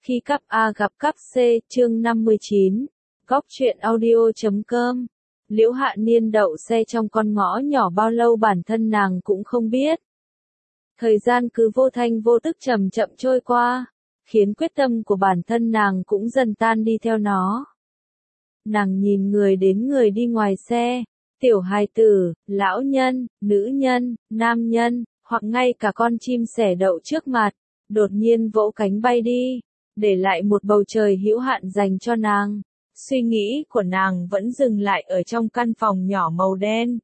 Khi cắp A gặp cắp C, chương 59, Góc truyện audio.com. Liễu Hạ Niên đậu xe trong con ngõ nhỏ bao lâu bản thân nàng cũng không biết. Thời gian cứ vô thanh vô tức chậm chậm trôi qua, khiến quyết tâm của bản thân nàng cũng dần tan đi theo nó. Nàng nhìn người đến người đi ngoài xe, tiểu hài tử, lão nhân, nữ nhân, nam nhân, hoặc ngay cả con chim sẻ đậu trước mặt, đột nhiên vỗ cánh bay đi, để lại một bầu trời hữu hạn dành cho nàng. Suy nghĩ của nàng vẫn dừng lại ở trong căn phòng nhỏ màu đen.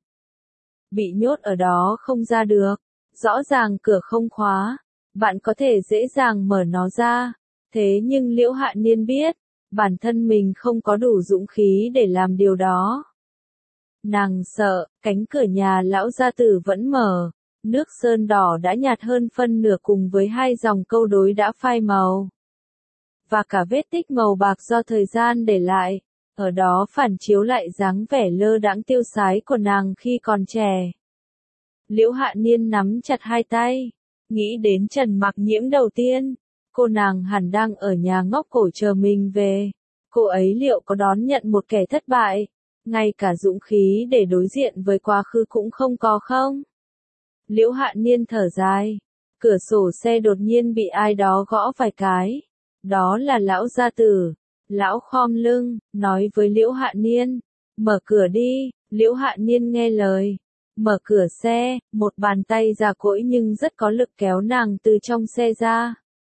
Bị nhốt ở đó không ra được, rõ ràng cửa không khóa, bạn có thể dễ dàng mở nó ra. Thế nhưng Liễu Hạ Niên biết, bản thân mình không có đủ dũng khí để làm điều đó. Nàng sợ, cánh cửa nhà lão gia tử vẫn mở, nước sơn đỏ đã nhạt hơn phân nửa cùng với hai dòng câu đối đã phai màu. Và cả vết tích màu bạc do thời gian để lại, ở đó phản chiếu lại dáng vẻ lơ đãng tiêu sái của nàng khi còn trẻ. Liễu Hạ Niên nắm chặt hai tay, nghĩ đến Trần Mặc Nhiễm đầu tiên, cô nàng hẳn đang ở nhà ngóc cổ chờ mình về. Cô ấy liệu có đón nhận một kẻ thất bại, ngay cả dũng khí để đối diện với quá khứ cũng không có không? Liễu Hạ Niên thở dài, cửa sổ xe đột nhiên bị ai đó gõ vài cái. Đó là lão gia tử. Lão khom lưng, nói với Liễu Hạ Niên, mở cửa đi. Liễu Hạ Niên nghe lời, mở cửa xe, một bàn tay già cỗi nhưng rất có lực kéo nàng từ trong xe ra.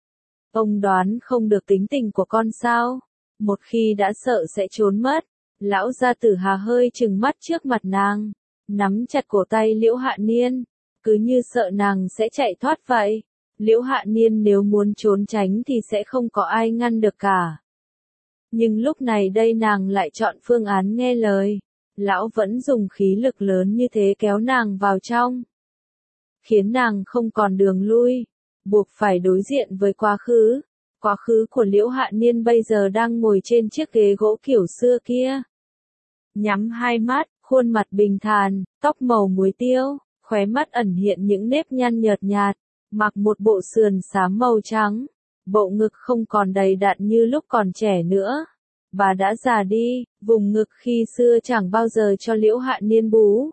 Ông đoán không được tính tình của con sao? Một khi đã sợ sẽ trốn mất. Lão gia tử hà hơi trừng mắt trước mặt nàng, nắm chặt cổ tay Liễu Hạ Niên, cứ như sợ nàng sẽ chạy thoát vậy. Liễu Hạ Niên nếu muốn trốn tránh thì sẽ không có ai ngăn được cả. Nhưng lúc này đây nàng lại chọn phương án nghe lời. Lão vẫn dùng khí lực lớn như thế kéo nàng vào trong, khiến nàng không còn đường lui, buộc phải đối diện với quá khứ. Quá khứ của Liễu Hạ Niên bây giờ đang ngồi trên chiếc ghế gỗ kiểu xưa kia. Nhắm hai mắt, khuôn mặt bình thản, tóc màu muối tiêu, khóe mắt ẩn hiện những nếp nhăn nhợt nhạt, mặc một bộ sườn xám màu trắng, bộ ngực không còn đầy đặn như lúc còn trẻ nữa. Bà đã già đi, vùng ngực khi xưa chẳng bao giờ cho Liễu Hạ Niên bú.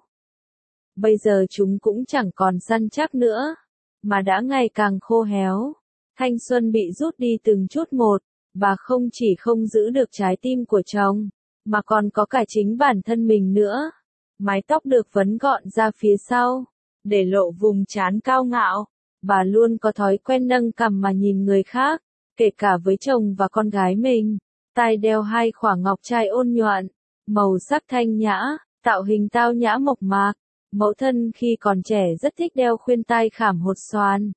Bây giờ chúng cũng chẳng còn săn chắc nữa, mà đã ngày càng khô héo. Thanh xuân bị rút đi từng chút một, bà không chỉ không giữ được trái tim của chồng, mà còn có cả chính bản thân mình nữa. Mái tóc được vấn gọn ra phía sau, để lộ vùng trán cao ngạo. Bà luôn có thói quen nâng cằm mà nhìn người khác, kể cả với chồng và con gái mình. Tai đeo hai khỏa ngọc trai ôn nhuận, màu sắc thanh nhã, tạo hình tao nhã mộc mạc. Mẫu thân khi còn trẻ rất thích đeo khuyên tai khảm hột xoàn,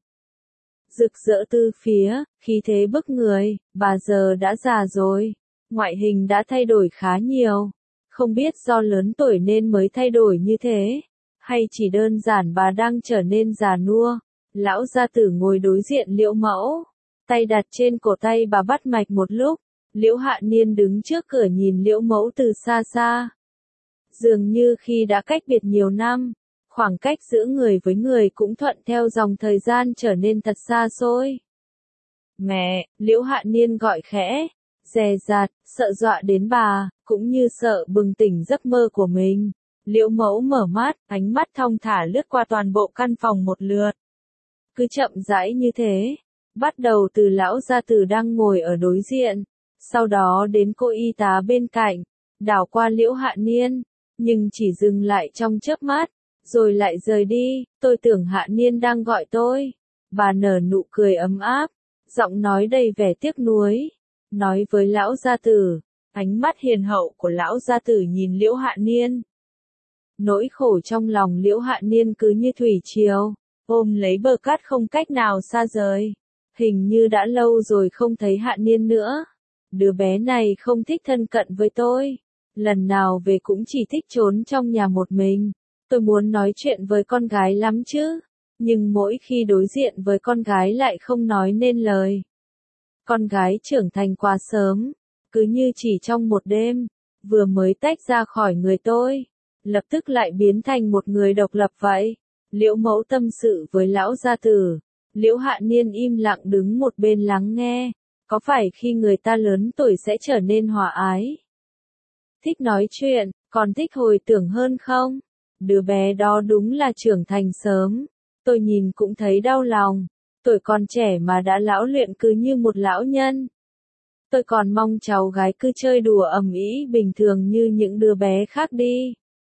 rực rỡ từ phía, khí thế bức người. Bà giờ đã già rồi, ngoại hình đã thay đổi khá nhiều. Không biết do lớn tuổi nên mới thay đổi như thế, hay chỉ đơn giản bà đang trở nên già nua. Lão gia tử ngồi đối diện Liễu mẫu, tay đặt trên cổ tay bà bắt mạch một lúc. Liễu Hạ Niên đứng trước cửa nhìn Liễu mẫu từ xa xa. Dường như khi đã cách biệt nhiều năm, khoảng cách giữa người với người cũng thuận theo dòng thời gian trở nên thật xa xôi. Mẹ, Liễu Hạ Niên gọi khẽ, dè dặt, sợ dọa đến bà, cũng như sợ bừng tỉnh giấc mơ của mình. Liễu mẫu mở mắt, ánh mắt thong thả lướt qua toàn bộ căn phòng một lượt. Cứ chậm rãi như thế, bắt đầu từ lão gia tử đang ngồi ở đối diện, sau đó đến cô y tá bên cạnh, đảo qua Liễu Hạ Niên, nhưng chỉ dừng lại trong chớp mắt, rồi lại rời đi. Tôi tưởng Hạ Niên đang gọi tôi. Bà nở nụ cười ấm áp, giọng nói đầy vẻ tiếc nuối, nói với lão gia tử. Ánh mắt hiền hậu của lão gia tử nhìn Liễu Hạ Niên. Nỗi khổ trong lòng Liễu Hạ Niên cứ như thủy triều, ôm lấy bờ cát không cách nào xa rời. Hình như đã lâu rồi không thấy Hạ Niên nữa. Đứa bé này không thích thân cận với tôi. Lần nào về cũng chỉ thích trốn trong nhà một mình. Tôi muốn nói chuyện với con gái lắm chứ, nhưng mỗi khi đối diện với con gái lại không nói nên lời. Con gái trưởng thành quá sớm, cứ như chỉ trong một đêm, vừa mới tách ra khỏi người tôi, lập tức lại biến thành một người độc lập vậy. Liễu mẫu tâm sự với lão gia tử. Liễu Hạ Niên im lặng đứng một bên lắng nghe, Có phải khi người ta lớn tuổi sẽ trở nên hòa ái? Thích nói chuyện, còn thích hồi tưởng hơn không? Đứa bé đó đúng là trưởng thành sớm. Tôi nhìn cũng thấy đau lòng. Tuổi còn trẻ mà đã lão luyện cứ như một lão nhân. Tôi còn mong cháu gái cứ chơi đùa ầm ĩ bình thường như những đứa bé khác đi.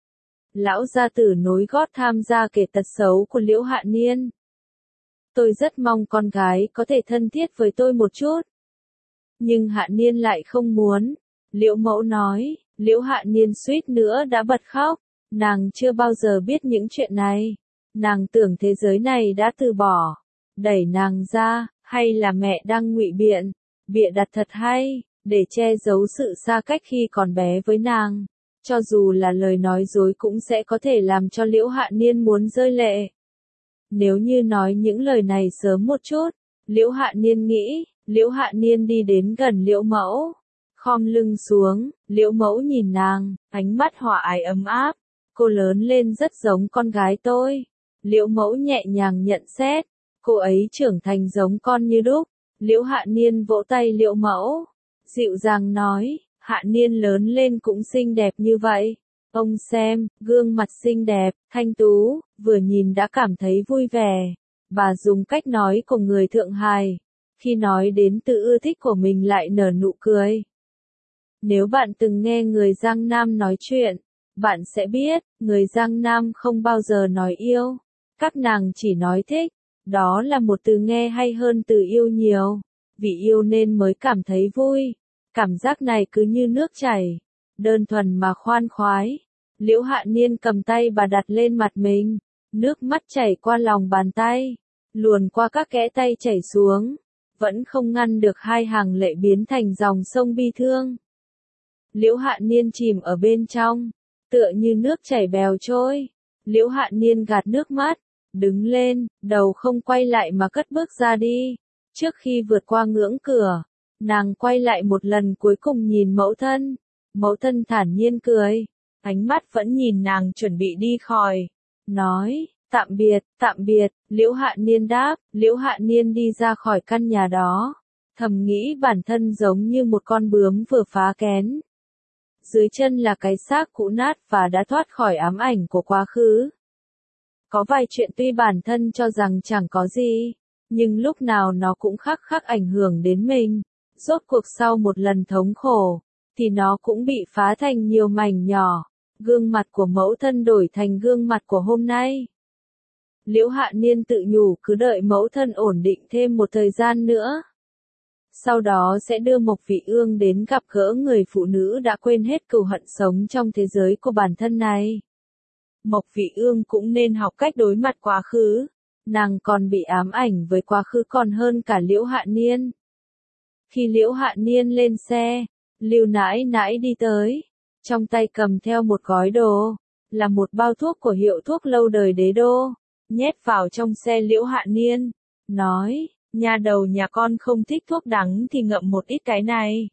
Lão gia tử nối gót tham gia kể tật xấu của Liễu Hạ Niên. Tôi rất mong con gái có thể thân thiết với tôi một chút. Nhưng Hạ Niên lại không muốn. Liễu mẫu nói, Liễu Hạ Niên suýt nữa đã bật khóc. Nàng chưa bao giờ biết những chuyện này. Nàng tưởng thế giới này đã từ bỏ. Đẩy nàng ra, hay là mẹ đang ngụy biện, bịa đặt thật hay, để che giấu sự xa cách khi còn bé với nàng. Cho dù là lời nói dối cũng sẽ có thể làm cho Liễu Hạ Niên muốn rơi lệ. Nếu như nói những lời này sớm một chút, Liễu Hạ Niên nghĩ, Liễu Hạ Niên đi đến gần Liễu mẫu, khom lưng xuống, Liễu mẫu nhìn nàng, ánh mắt hòa ái ấm áp, cô lớn lên rất giống con gái tôi. Liễu mẫu nhẹ nhàng nhận xét, cô ấy trưởng thành giống con như đúc. Liễu Hạ Niên vỗ tay Liễu mẫu, dịu dàng nói, Hạ Niên lớn lên cũng xinh đẹp như vậy. Ông xem, gương mặt xinh đẹp, thanh tú, vừa nhìn đã cảm thấy vui vẻ. Bà dùng cách nói của người Thượng Hải. Khi nói đến tự ưa thích của mình lại nở nụ cười. Nếu bạn từng nghe người Giang Nam nói chuyện, bạn sẽ biết, người Giang Nam không bao giờ nói yêu. Các nàng chỉ nói thích. Đó là một từ nghe hay hơn từ yêu nhiều. Vì yêu nên mới cảm thấy vui. Cảm giác này cứ như nước chảy. Đơn thuần mà khoan khoái. Liễu Hạ Niên cầm tay bà đặt lên mặt mình. Nước mắt chảy qua lòng bàn tay. Luồn qua các kẽ tay chảy xuống. Vẫn không ngăn được hai hàng lệ biến thành dòng sông bi thương. Liễu Hạ Niên chìm ở bên trong. Tựa như nước chảy bèo trôi. Liễu Hạ Niên gạt nước mắt. Đứng lên, đầu không quay lại mà cất bước ra đi. Trước khi vượt qua ngưỡng cửa, nàng quay lại một lần cuối cùng nhìn mẫu thân. Mẫu thân thản nhiên cười, ánh mắt vẫn nhìn nàng chuẩn bị đi khỏi. Nói, tạm biệt, Liễu Hạ Niên đáp, Liễu Hạ Niên đi ra khỏi căn nhà đó. Thầm nghĩ bản thân giống như một con bướm vừa phá kén. Dưới chân là cái xác cũ nát và đã thoát khỏi ám ảnh của quá khứ. Có vài chuyện tuy bản thân cho rằng chẳng có gì, nhưng lúc nào nó cũng khắc ảnh hưởng đến mình. Rốt cuộc sau một lần thống khổ, thì nó cũng bị phá thành nhiều mảnh nhỏ. Gương mặt của mẫu thân đổi thành gương mặt của hôm nay. Liễu Hạ Niên tự nhủ cứ đợi mẫu thân ổn định thêm một thời gian nữa. Sau đó sẽ đưa Mộc Vị Ương đến gặp gỡ người phụ nữ đã quên hết cừu hận sống trong thế giới của bản thân này. Mộc Vị Ương cũng nên học cách đối mặt quá khứ. Nàng còn bị ám ảnh với quá khứ còn hơn cả Liễu Hạ Niên. Khi Liễu Hạ Niên lên xe, Lưu Nãi Nãi đi tới. Trong tay cầm theo một gói đồ. Là một bao thuốc của hiệu thuốc lâu đời Đế Đô. Nhét vào trong xe Liễu Hạ Niên. Nói, nhà đầu nhà con không thích thuốc đắng thì ngậm một ít cái này.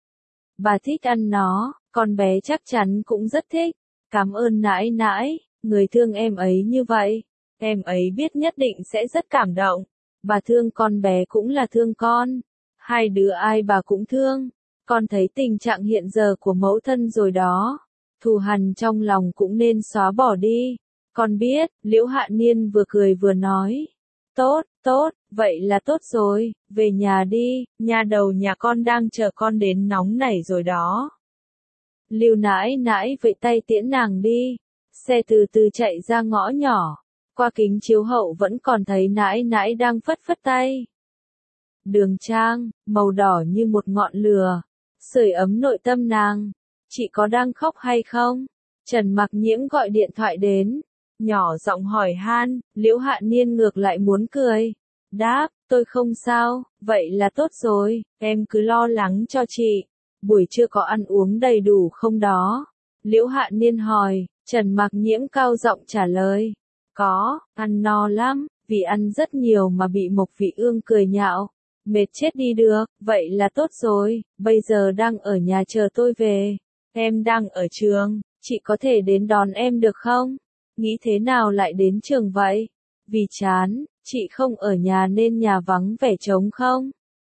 Bà thích ăn nó, con bé chắc chắn cũng rất thích. Cảm ơn Nãi Nãi, người thương em ấy như vậy. Em ấy biết nhất định sẽ rất cảm động. Bà thương con bé cũng là thương con. Hai đứa ai bà cũng thương. Con thấy tình trạng hiện giờ của mẫu thân rồi đó. Thù hằn trong lòng cũng nên xóa bỏ đi. Con biết, Liễu Hạ Niên vừa cười vừa nói. Tốt, vậy là tốt rồi, về nhà đi, nhà đầu nhà con đang chờ con đến nóng nảy rồi đó. Lưu Nãi Nãi vẫy tay tiễn nàng đi. Xe từ từ chạy ra ngõ nhỏ. Qua kính chiếu hậu vẫn còn thấy Nãi Nãi đang phất phất tay. Đường trang, màu đỏ như một ngọn lửa. Sưởi ấm nội tâm nàng. Chị có đang khóc hay không? Trần Mặc Nhiễm gọi điện thoại đến. Nhỏ giọng hỏi han, Liễu Hạ Niên ngược lại muốn cười. Đáp, tôi không sao, vậy là tốt rồi, em cứ lo lắng cho chị. Buổi trưa có ăn uống đầy đủ không đó? Liễu Hạ Niên hỏi, Trần Mặc Nhiễm cao giọng trả lời. Có, ăn no lắm, vì ăn rất nhiều mà bị Mộc Vị Ương cười nhạo. Mệt chết đi được, vậy là tốt rồi, bây giờ đang ở nhà chờ tôi về. Em đang ở trường, chị có thể đến đón em được không? Nghĩ thế nào lại đến trường vậy? Vì chán, chị không ở nhà nên nhà vắng vẻ trống không?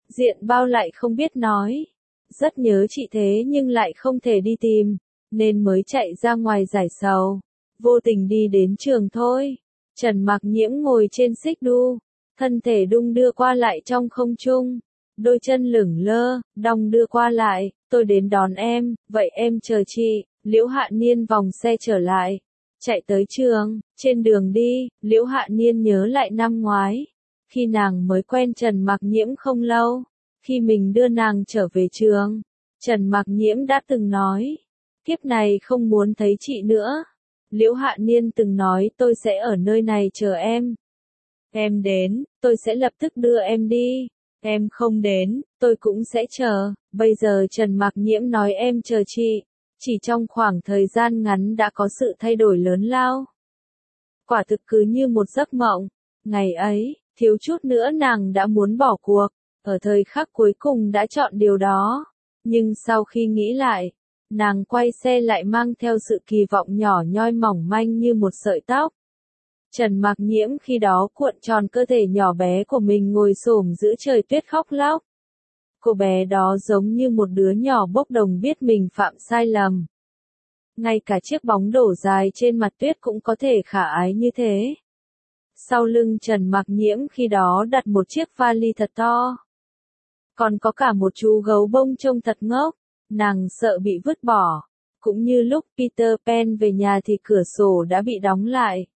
Diện Bao lại không biết nói. Rất nhớ chị thế nhưng lại không thể đi tìm, nên mới chạy ra ngoài giải sầu. Vô tình đi đến trường thôi. Trần Mạc Nhiễm ngồi trên xích đu, thân thể đung đưa qua lại trong không trung, đôi chân lửng lơ, đong đưa qua lại, tôi đến đón em, vậy em chờ chị. Liễu Hạ Niên vòng xe trở lại, chạy tới trường. Trên đường đi, Liễu Hạ Niên nhớ lại năm ngoái, khi nàng mới quen Trần Mạc Nhiễm không lâu, khi mình đưa nàng trở về trường, Trần Mạc Nhiễm đã từng nói, kiếp này không muốn thấy chị nữa. Liễu Hạ Niên từng nói tôi sẽ ở nơi này chờ em. Em đến, tôi sẽ lập tức đưa em đi. Em không đến, tôi cũng sẽ chờ. Bây giờ Trần Mạc Nhiễm nói em chờ chị. Chỉ trong khoảng thời gian ngắn đã có sự thay đổi lớn lao. Quả thực cứ như một giấc mộng. Ngày ấy, thiếu chút nữa nàng đã muốn bỏ cuộc. Ở thời khắc cuối cùng đã chọn điều đó. Nhưng sau khi nghĩ lại, nàng quay xe lại mang theo sự kỳ vọng nhỏ nhoi mỏng manh như một sợi tóc. Trần Mạc Nhiễm khi đó cuộn tròn cơ thể nhỏ bé của mình ngồi xổm giữa trời tuyết khóc lóc. Cô bé đó giống như một đứa nhỏ bốc đồng biết mình phạm sai lầm. Ngay cả chiếc bóng đổ dài trên mặt tuyết cũng có thể khả ái như thế. Sau lưng Trần Mạc Nhiễm khi đó đặt một chiếc vali thật to. Còn có cả một chú gấu bông trông thật ngốc. Nàng sợ bị vứt bỏ. Cũng như lúc Peter Pan về nhà thì cửa sổ đã bị đóng lại.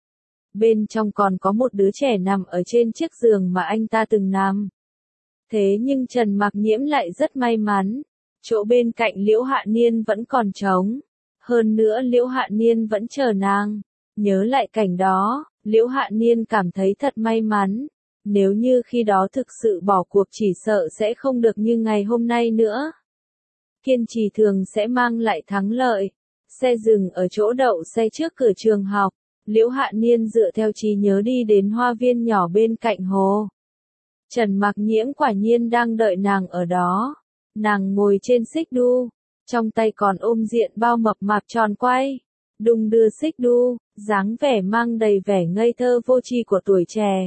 Bên trong còn có một đứa trẻ nằm ở trên chiếc giường mà anh ta từng nằm. Thế nhưng Trần Mạc Nhiễm lại rất may mắn. Chỗ bên cạnh Liễu Hạ Niên vẫn còn trống. Hơn nữa Liễu Hạ Niên vẫn chờ nàng. Nhớ lại cảnh đó, Liễu Hạ Niên cảm thấy thật may mắn. Nếu như khi đó thực sự bỏ cuộc chỉ sợ sẽ không được như ngày hôm nay nữa. Kiên trì thường sẽ mang lại thắng lợi. Xe dừng ở chỗ đậu xe trước cửa trường học. Liễu Hạ Niên dựa theo trí nhớ đi đến hoa viên nhỏ bên cạnh hồ. Trần Mạc Nhiễm quả nhiên đang đợi nàng ở đó. Nàng ngồi trên xích đu, trong tay còn ôm Diện Bao mập mạp tròn quay, đung đưa xích đu, dáng vẻ mang đầy vẻ ngây thơ vô tri của tuổi trẻ.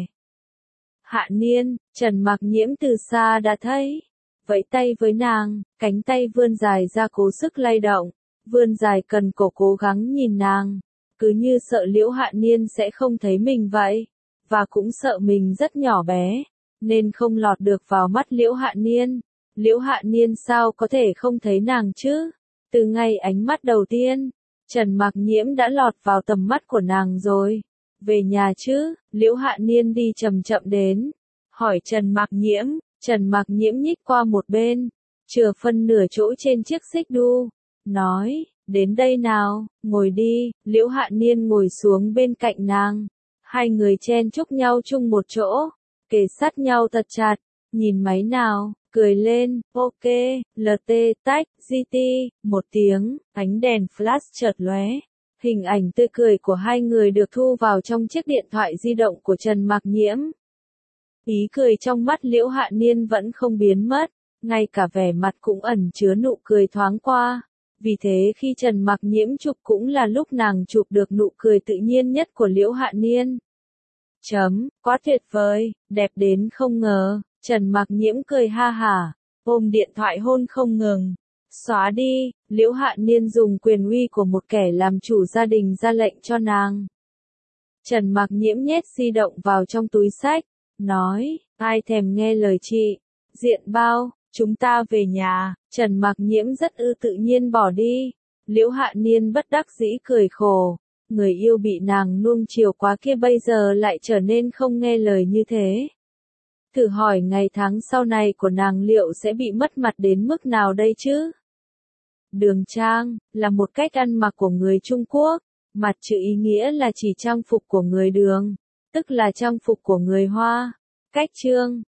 Hạ Niên, Trần Mạc Nhiễm từ xa đã thấy, vẫy tay với nàng, cánh tay vươn dài ra cố sức lay động, vươn dài cần cổ cố gắng nhìn nàng, cứ như sợ Liễu Hạ Niên sẽ không thấy mình vậy, và cũng sợ mình rất nhỏ bé, nên không lọt được vào mắt Liễu Hạ Niên. Liễu Hạ Niên sao có thể không thấy nàng chứ? Từ ngay ánh mắt đầu tiên, Trần Mạc Nhiễm đã lọt vào tầm mắt của nàng rồi. Về nhà chứ? Liễu Hạ Niên đi chậm chậm đến, hỏi Trần Mạc Nhiễm. Trần Mạc Nhiễm nhích qua một bên, chừa phân nửa chỗ trên chiếc xích đu, nói, đến đây nào, ngồi đi. Liễu Hạ Niên ngồi xuống bên cạnh nàng, hai người chen chúc nhau chung một chỗ, kề sát nhau thật chặt, nhìn máy nào, cười lên, ok, LT, tách, GT, một tiếng, ánh đèn flash chợt lóe. Hình ảnh tươi cười của hai người được thu vào trong chiếc điện thoại di động của Trần Mạc Nhiễm. Ý cười trong mắt Liễu Hạ Niên vẫn không biến mất, ngay cả vẻ mặt cũng ẩn chứa nụ cười thoáng qua. Vì thế khi Trần Mạc Nhiễm chụp cũng là lúc nàng chụp được nụ cười tự nhiên nhất của Liễu Hạ Niên. Quá tuyệt vời, đẹp đến không ngờ. Trần Mạc Nhiễm cười ha hả, ôm điện thoại hôn không ngừng. Xóa đi. Liễu Hạ Niên dùng quyền uy của một kẻ làm chủ gia đình ra lệnh cho nàng. Trần Mạc Nhiễm nhét di động vào trong túi xách, nói, ai thèm nghe lời chị. Diện Bao, chúng ta về nhà. Trần Mạc Nhiễm rất tự nhiên bỏ đi. Liễu Hạ Niên bất đắc dĩ cười khổ. Người yêu bị nàng nuông chiều quá kia bây giờ lại trở nên không nghe lời như thế. Thử hỏi ngày tháng sau này của nàng liệu sẽ bị mất mặt đến mức nào đây chứ? Đường trang, là một cách ăn mặc của người Trung Quốc. Mặt chữ ý nghĩa là chỉ trang phục của người Đường, tức là trang phục của người Hoa. Cách chương